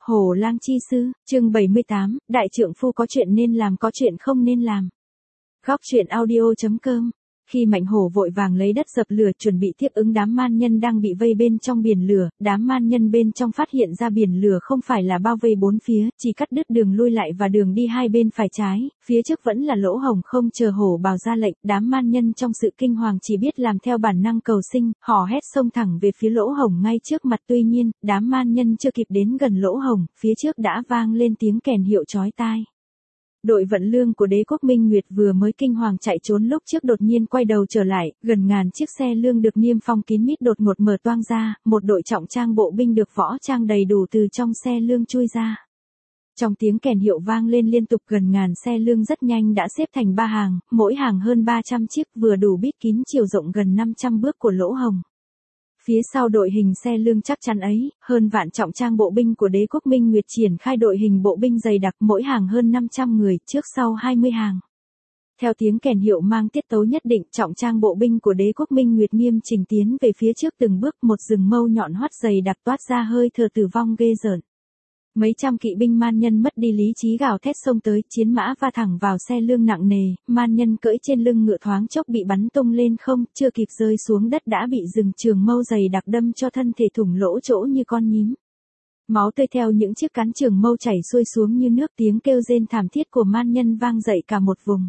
Hổ lang chi sư, chương 78, đại trượng phu có chuyện nên làm có chuyện không nên làm. Góc truyện audio.com. Khi Mạnh Hổ vội vàng lấy đất dập lửa chuẩn bị tiếp ứng đám man nhân đang bị vây bên trong biển lửa, đám man nhân bên trong phát hiện ra biển lửa không phải là bao vây bốn phía, chỉ cắt đứt đường lui lại và đường đi hai bên phải trái, phía trước vẫn là lỗ hổng. Không chờ Hổ Bào ra lệnh, đám man nhân trong sự kinh hoàng chỉ biết làm theo bản năng cầu sinh, hò hét xông thẳng về phía lỗ hổng ngay trước mặt. Tuy nhiên, đám man nhân chưa kịp đến gần lỗ hổng, phía trước đã vang lên tiếng kèn hiệu chói tai. Đội vận lương của đế quốc Minh Nguyệt vừa mới kinh hoàng chạy trốn lúc trước đột nhiên quay đầu trở lại, gần ngàn chiếc xe lương được niêm phong kín mít đột ngột mở toang ra, một đội trọng trang bộ binh được võ trang đầy đủ từ trong xe lương chui ra. Trong tiếng kèn hiệu vang lên liên tục, gần ngàn xe lương rất nhanh đã xếp thành ba hàng, mỗi hàng hơn 300 chiếc, vừa đủ bít kín chiều rộng gần 500 bước của lỗ hổng. Phía sau đội hình xe lương chắc chắn ấy, hơn vạn trọng trang bộ binh của đế quốc Minh Nguyệt triển khai đội hình bộ binh dày đặc, mỗi hàng hơn 500 người, trước sau 20 hàng. Theo tiếng kèn hiệu mang tiết tấu nhất định, trọng trang bộ binh của đế quốc Minh Nguyệt nghiêm chỉnh tiến về phía trước từng bước, một rừng mâu nhọn hoắt dày đặc toát ra hơi thở tử vong ghê rợn. Mấy trăm kỵ binh man nhân mất đi lý trí gào thét xông tới, chiến mã va thẳng vào xe lương nặng nề, man nhân cưỡi trên lưng ngựa thoáng chốc bị bắn tung lên không, chưa kịp rơi xuống đất đã bị rừng trường mâu dày đặc đâm cho thân thể thủng lỗ chỗ như con nhím. Máu tươi theo những chiếc cán trường mâu chảy xuôi xuống như nước, tiếng kêu rên thảm thiết của man nhân vang dậy cả một vùng.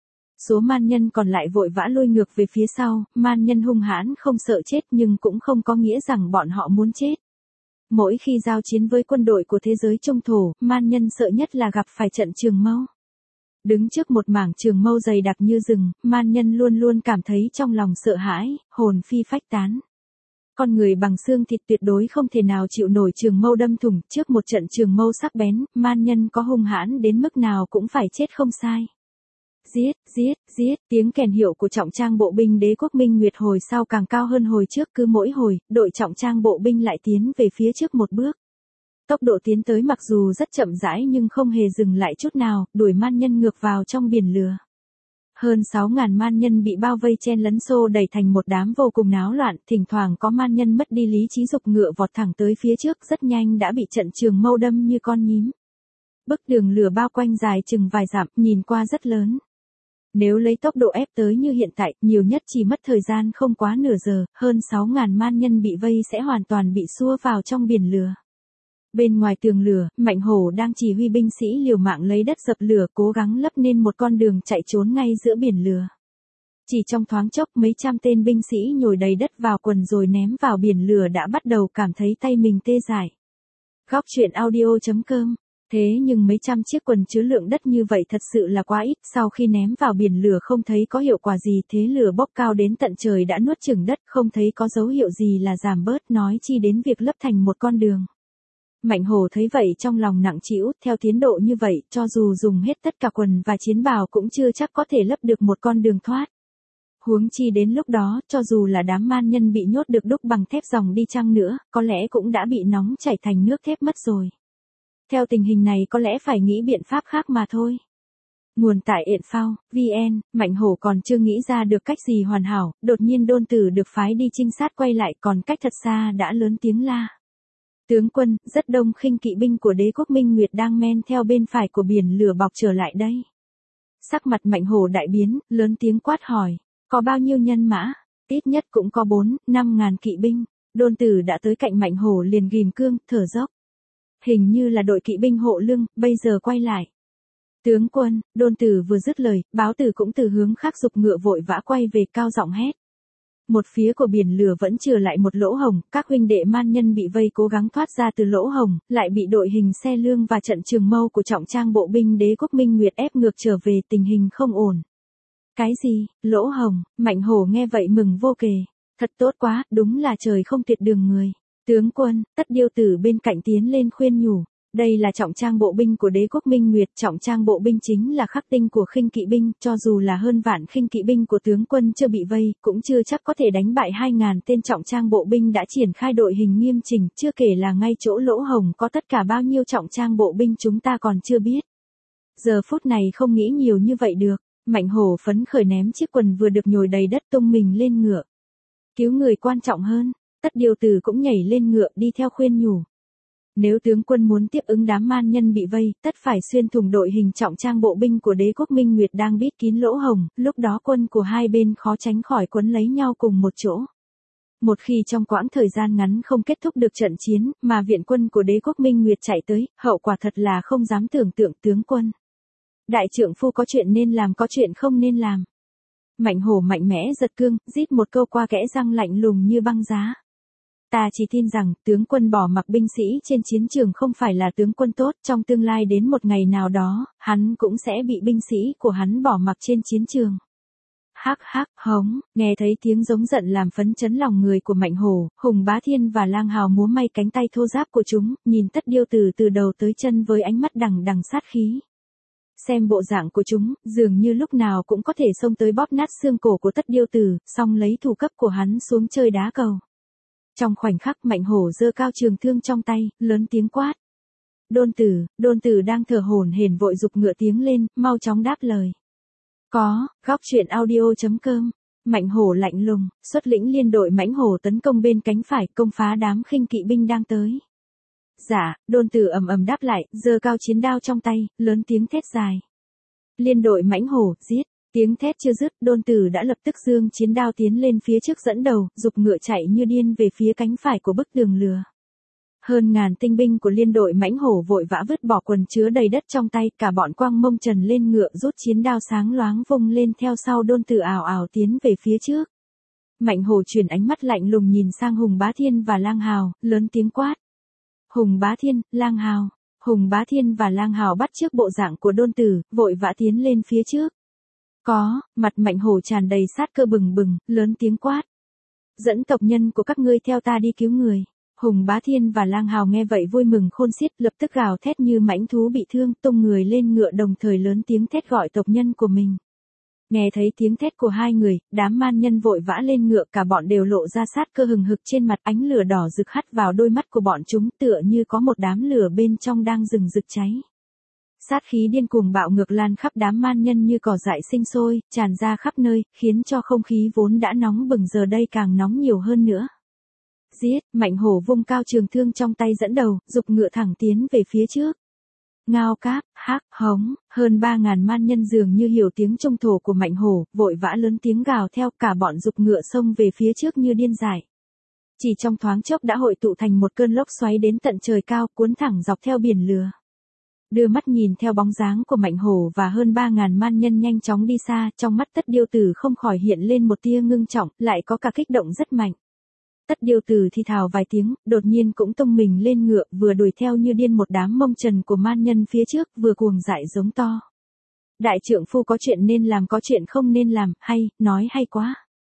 Số man nhân còn lại vội vã lui ngược về phía sau, man nhân hung hãn không sợ chết nhưng cũng không có nghĩa rằng bọn họ muốn chết. Mỗi khi giao chiến với quân đội của thế giới trung thổ, man nhân sợ nhất là gặp phải trận trường mâu. Đứng trước một mảng trường mâu dày đặc như rừng, man nhân luôn luôn cảm thấy trong lòng sợ hãi, hồn phi phách tán. Con người bằng xương thịt tuyệt đối không thể nào chịu nổi trường mâu đâm thủng. Trước một trận trường mâu sắc bén, man nhân có hung hãn đến mức nào cũng phải chết không sai. Giết, giết, giết, tiếng kèn hiệu của trọng trang bộ binh đế quốc Minh Nguyệt hồi sau càng cao hơn hồi trước, cứ mỗi hồi, đội trọng trang bộ binh lại tiến về phía trước một bước. Tốc độ tiến tới mặc dù rất chậm rãi nhưng không hề dừng lại chút nào, đuổi man nhân ngược vào trong biển lửa. Hơn 6.000 man nhân bị bao vây chen lấn xô đẩy thành một đám vô cùng náo loạn, thỉnh thoảng có man nhân mất đi lý trí giục ngựa vọt thẳng tới phía trước, rất nhanh đã bị trận trường mâu đâm như con nhím. Bức đường lửa bao quanh dài chừng vài dặm, nhìn qua rất lớn. Nếu lấy tốc độ ép tới như hiện tại, nhiều nhất chỉ mất thời gian không quá nửa giờ, hơn 6.000 man nhân bị vây sẽ hoàn toàn bị xua vào trong biển lửa. Bên ngoài tường lửa, Mạnh Hổ đang chỉ huy binh sĩ liều mạng lấy đất dập lửa, cố gắng lấp nên một con đường chạy trốn ngay giữa biển lửa. Chỉ trong thoáng chốc, mấy trăm tên binh sĩ nhồi đầy đất vào quần rồi ném vào biển lửa đã bắt đầu cảm thấy tay mình tê dại. Góc truyện audio.com. Thế nhưng mấy trăm chiếc quần chứa lượng đất như vậy thật sự là quá ít, sau khi ném vào biển lửa không thấy có hiệu quả gì, thế lửa bốc cao đến tận trời đã nuốt chửng đất, không thấy có dấu hiệu gì là giảm bớt, nói chi đến việc lấp thành một con đường. Mạnh Hổ thấy vậy trong lòng nặng trĩu, theo tiến độ như vậy, cho dù dùng hết tất cả quần và chiến bào cũng chưa chắc có thể lấp được một con đường thoát. Huống chi đến lúc đó, cho dù là đám man nhân bị nhốt được đúc bằng thép ròng đi chăng nữa, có lẽ cũng đã bị nóng chảy thành nước thép mất rồi. Theo tình hình này có lẽ phải nghĩ biện pháp khác mà thôi. Nguồn tại Info.vn, Mạnh Hổ còn chưa nghĩ ra được cách gì hoàn hảo, đột nhiên Đôn Tử được phái đi trinh sát quay lại, còn cách thật xa đã lớn tiếng la. Tướng quân, rất đông khinh kỵ binh của đế quốc Minh Nguyệt đang men theo bên phải của biển lửa bọc trở lại đây. Sắc mặt Mạnh Hổ đại biến, lớn tiếng quát hỏi, có bao nhiêu nhân mã? Ít nhất cũng có 4-5 ngàn kỵ binh. Đôn Tử đã tới cạnh Mạnh Hổ liền ghim cương, thở dốc. Hình như là đội kỵ binh hộ lưng, bây giờ quay lại. Tướng quân, Đôn Tử vừa dứt lời, Báo Tử cũng từ hướng khác giục ngựa vội vã quay về, cao giọng hét. Một phía của biển lửa vẫn chừa lại một lỗ hổng, các huynh đệ man nhân bị vây cố gắng thoát ra từ lỗ hổng, lại bị đội hình xe lương và trận trường mâu của trọng trang bộ binh đế quốc Minh Nguyệt ép ngược trở về, tình hình không ổn. Cái gì, lỗ hổng? Mạnh Hổ nghe vậy mừng vô kể. Thật tốt quá, đúng là trời không tuyệt đường người. Tướng quân, Tất Điêu Tử bên cạnh tiến lên khuyên nhủ. Đây là trọng trang bộ binh của đế quốc Minh Nguyệt, trọng trang bộ binh chính là khắc tinh của khinh kỵ binh, cho dù là hơn vạn khinh kỵ binh của tướng quân chưa bị vây, cũng chưa chắc có thể đánh bại 2.000 tên trọng trang bộ binh đã triển khai đội hình nghiêm chỉnh, chưa kể là ngay chỗ lỗ hổng có tất cả bao nhiêu trọng trang bộ binh chúng ta còn chưa biết. Giờ phút này không nghĩ nhiều như vậy được, Mạnh Hổ phấn khởi ném chiếc quần vừa được nhồi đầy đất tung mình lên ngựa. Cứu người quan trọng hơn. Tất Điêu Tử cũng nhảy lên ngựa đi theo khuyên nhủ. Nếu tướng quân muốn tiếp ứng đám man nhân bị vây, tất phải xuyên thủng đội hình trọng trang bộ binh của đế quốc Minh Nguyệt đang bít kín lỗ hổng, lúc đó quân của hai bên khó tránh khỏi quấn lấy nhau cùng một chỗ. Một khi trong quãng thời gian ngắn không kết thúc được trận chiến, mà viện quân của đế quốc Minh Nguyệt chạy tới, hậu quả thật là không dám tưởng tượng. Tướng quân. Đại trượng phu có chuyện nên làm, có chuyện không nên làm. Mạnh Hổ mạnh mẽ giật cương, rít một câu qua kẽ răng lạnh lùng như băng giá. Ta chỉ tin rằng, tướng quân bỏ mặc binh sĩ trên chiến trường không phải là tướng quân tốt, trong tương lai đến một ngày nào đó, hắn cũng sẽ bị binh sĩ của hắn bỏ mặc trên chiến trường. Hắc hắc, hống, nghe thấy tiếng giống giận làm phấn chấn lòng người của Mạnh Hổ, Hùng Bá Thiên và Lang Hào múa may cánh tay thô ráp của chúng, nhìn Tất Điêu Tử từ đầu tới chân với ánh mắt đằng đằng sát khí. Xem bộ dạng của chúng, dường như lúc nào cũng có thể xông tới bóp nát xương cổ của Tất Điêu Tử, xong lấy thủ cấp của hắn xuống chơi đá cầu. Trong khoảnh khắc Mạnh Hổ giơ cao trường thương trong tay, lớn tiếng quát. Đôn tử đang thở hổn hển vội giục ngựa tiếng lên, mau chóng đáp lời. Có, góc truyện audio.com. Mạnh Hổ lạnh lùng, xuất lĩnh liên đội mãnh hổ tấn công bên cánh phải, công phá đám khinh kỵ binh đang tới. Dạ, Đôn tử ầm ầm đáp lại, giơ cao chiến đao trong tay, lớn tiếng thét dài. Liên đội mãnh hổ, giết. Tiếng thét chưa dứt, Đôn tử đã lập tức giương chiến đao tiến lên phía trước dẫn đầu, giục ngựa chạy như điên về phía cánh phải của bức tường lửa. Hơn ngàn tinh binh của liên đội mãnh hổ vội vã vứt bỏ quần chứa đầy đất trong tay, cả bọn quăng mông trần lên ngựa rút chiến đao sáng loáng vung lên theo sau Đôn tử ào ào tiến về phía trước. Mạnh Hổ chuyển ánh mắt lạnh lùng nhìn sang Hùng Bá Thiên và Lang Hào, lớn tiếng quát. Hùng Bá Thiên, Lang Hào. Hùng Bá Thiên và Lang Hào bắt chước bộ dạng của Đôn tử, vội vã tiến lên phía trước. Có, mặt Mạnh Hổ tràn đầy sát cơ bừng bừng, lớn tiếng quát. Dẫn tộc nhân của các ngươi theo ta đi cứu người. Hùng Bá Thiên và Lang Hào nghe vậy vui mừng khôn xiết, lập tức gào thét như mãnh thú bị thương, tung người lên ngựa đồng thời lớn tiếng thét gọi tộc nhân của mình. Nghe thấy tiếng thét của hai người, đám man nhân vội vã lên ngựa, cả bọn đều lộ ra sát cơ hừng hực trên mặt, ánh lửa đỏ rực hắt vào đôi mắt của bọn chúng, tựa như có một đám lửa bên trong đang rừng rực cháy. Sát khí điên cuồng bạo ngược lan khắp đám man nhân như cỏ dại sinh sôi, tràn ra khắp nơi, khiến cho không khí vốn đã nóng bừng giờ đây càng nóng nhiều hơn nữa. Giết, Mạnh Hổ vung cao trường thương trong tay dẫn đầu, giục ngựa thẳng tiến về phía trước. Ngao cáp, hắc, hống, hơn 3.000 man nhân dường như hiểu tiếng trung thổ của Mạnh Hổ, vội vã lớn tiếng gào theo, cả bọn giục ngựa xông về phía trước như điên dại. Chỉ trong thoáng chốc đã hội tụ thành một cơn lốc xoáy đến tận trời cao, cuốn thẳng dọc theo biển lửa. Đưa mắt nhìn theo bóng dáng của Mạnh Hổ và hơn 3.000 man nhân nhanh chóng đi xa, trong mắt Tất Điêu Tử không khỏi hiện lên một tia ngưng trọng, lại có cả kích động rất mạnh. Tất Điêu Tử thì thào vài tiếng, đột nhiên cũng tung mình lên ngựa, vừa đuổi theo như điên một đám mông trần của man nhân phía trước, vừa cuồng dại giống to. Đại trượng phu có chuyện nên làm, có chuyện không nên làm, hay, nói hay quá.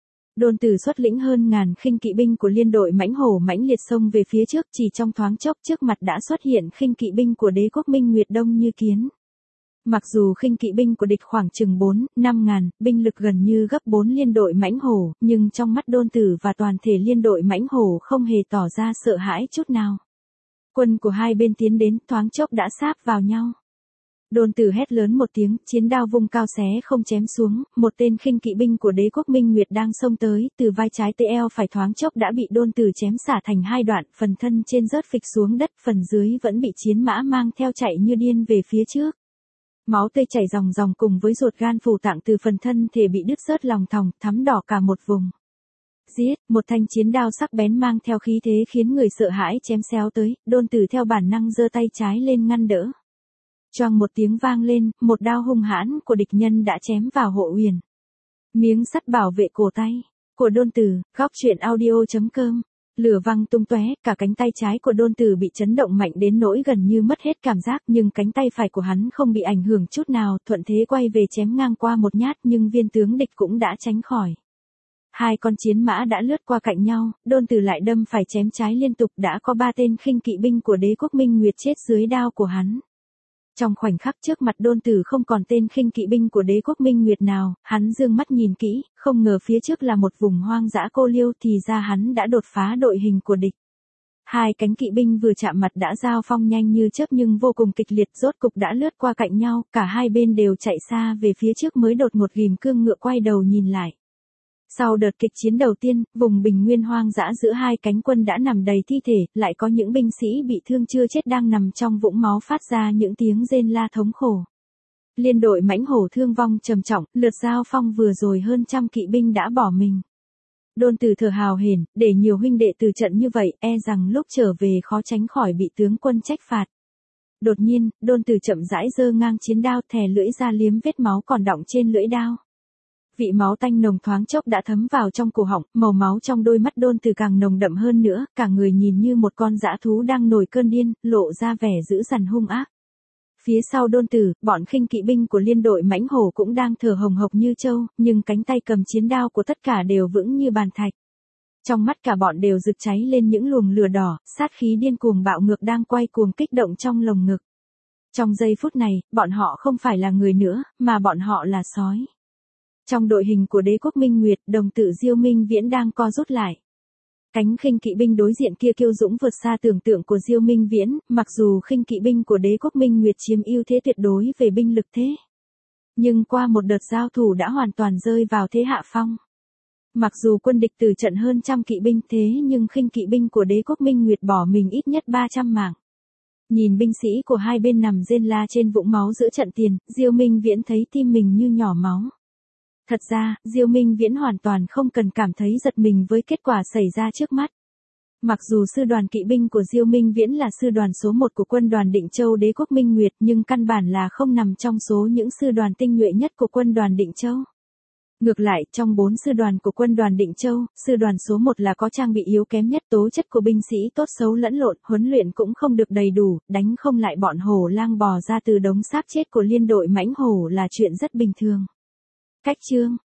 Đôn tử xuất lĩnh hơn ngàn khinh kỵ binh của liên đội mãnh hổ mãnh liệt xông về phía trước, chỉ trong thoáng chốc trước mặt đã xuất hiện khinh kỵ binh của đế quốc Minh Nguyệt đông như kiến. Mặc dù khinh kỵ binh của địch khoảng chừng 4-5 ngàn, binh lực gần như gấp 4 liên đội mãnh hổ, nhưng trong mắt Đôn tử và toàn thể liên đội mãnh hổ không hề tỏ ra sợ hãi chút nào. Quân của hai bên tiến đến, thoáng chốc đã sáp vào nhau. Đôn tử hét lớn một tiếng, chiến đao vung cao xé không chém xuống, một tên khinh kỵ binh của đế quốc Minh Nguyệt đang xông tới, từ vai trái tới eo phải thoáng chốc đã bị Đôn tử chém xả thành hai đoạn, phần thân trên rớt phịch xuống đất, phần dưới vẫn bị chiến mã mang theo chạy như điên về phía trước. Máu tươi chảy ròng ròng cùng với ruột gan phủ tạng từ phần thân thể bị đứt rớt lòng thòng, thắm đỏ cả một vùng. Giết, một thanh chiến đao sắc bén mang theo khí thế khiến người sợ hãi chém xéo tới, Đôn tử theo bản năng giơ tay trái lên ngăn đỡ. Choang một tiếng vang lên, một đao hung hãn của địch nhân đã chém vào hộ uyển. Miếng sắt bảo vệ cổ tay của Đôn tử, góc truyện audio.com. Lửa văng tung tóe, cả cánh tay trái của Đôn tử bị chấn động mạnh đến nỗi gần như mất hết cảm giác, nhưng cánh tay phải của hắn không bị ảnh hưởng chút nào, thuận thế quay về chém ngang qua một nhát, nhưng viên tướng địch cũng đã tránh khỏi. Hai con chiến mã đã lướt qua cạnh nhau, Đôn tử lại đâm phải chém trái liên tục, đã có 3 tên khinh kỵ binh của đế quốc Minh Nguyệt chết dưới đao của hắn. Trong khoảnh khắc trước mặt Đôn tử không còn tên khinh kỵ binh của đế quốc Minh Nguyệt nào, hắn dương mắt nhìn kỹ, không ngờ phía trước là một vùng hoang dã cô liêu, thì ra hắn đã đột phá đội hình của địch. Hai cánh kỵ binh vừa chạm mặt đã giao phong nhanh như chớp nhưng vô cùng kịch liệt, rốt cục đã lướt qua cạnh nhau, cả hai bên đều chạy xa về phía trước mới đột ngột ghim cương ngựa quay đầu nhìn lại. Sau đợt kịch chiến đầu tiên, vùng bình nguyên hoang dã giữa hai cánh quân đã nằm đầy thi thể, lại có những binh sĩ bị thương chưa chết đang nằm trong vũng máu phát ra những tiếng rên la thống khổ. Liên đội mãnh hổ thương vong trầm trọng, lượt giao phong vừa rồi hơn trăm kỵ binh đã bỏ mình. Đôn Tử thở hào hển, để nhiều huynh đệ từ trận như vậy, e rằng lúc trở về khó tránh khỏi bị tướng quân trách phạt. Đột nhiên, Đôn Tử chậm rãi giơ ngang chiến đao, thè lưỡi ra liếm vết máu còn đọng trên lưỡi đao. Vị máu tanh nồng thoáng chốc đã thấm vào trong cổ họng, màu máu trong đôi mắt Đôn Tử càng nồng đậm hơn nữa, cả người nhìn như một con dã thú đang nổi cơn điên, lộ ra vẻ dữ dằn hung ác. Phía sau Đôn Tử, bọn khinh kỵ binh của liên đội mãnh hổ cũng đang thở hồng hộc như trâu, nhưng cánh tay cầm chiến đao của tất cả đều vững như bàn thạch. Trong mắt cả bọn đều rực cháy lên những luồng lửa đỏ, sát khí điên cuồng bạo ngược đang quay cuồng kích động trong lồng ngực. Trong giây phút này, bọn họ không phải là người nữa, mà bọn họ là sói. Trong đội hình của đế quốc Minh Nguyệt, đồng tử Diêu Minh Viễn đang co rút lại. Cánh khinh kỵ binh đối diện kia kiêu dũng vượt xa tưởng tượng của Diêu Minh Viễn, mặc dù khinh kỵ binh của đế quốc Minh Nguyệt chiếm ưu thế tuyệt đối về binh lực thế. Nhưng qua một đợt giao thủ đã hoàn toàn rơi vào thế hạ phong. Mặc dù quân địch từ trận hơn trăm kỵ binh thế nhưng khinh kỵ binh của đế quốc Minh Nguyệt bỏ mình ít nhất 300 mạng. Nhìn binh sĩ của hai bên nằm rên la trên vũng máu giữa trận tiền, Diêu Minh Viễn thấy tim mình như nhỏ máu. Thật ra, Diêu Minh Viễn hoàn toàn không cần cảm thấy giật mình với kết quả xảy ra trước mắt. Mặc dù sư đoàn kỵ binh của Diêu Minh Viễn là sư đoàn số 1 của quân đoàn Định Châu đế quốc Minh Nguyệt nhưng căn bản là không nằm trong số những sư đoàn tinh nhuệ nhất của quân đoàn Định Châu. Ngược lại, trong 4 sư đoàn của quân đoàn Định Châu, sư đoàn số 1 là có trang bị yếu kém nhất, tố chất của binh sĩ tốt xấu lẫn lộn, huấn luyện cũng không được đầy đủ, đánh không lại bọn hổ lang bò ra từ đống xác chết của liên đội mãnh hổ là chuyện rất bình thường. Cách chương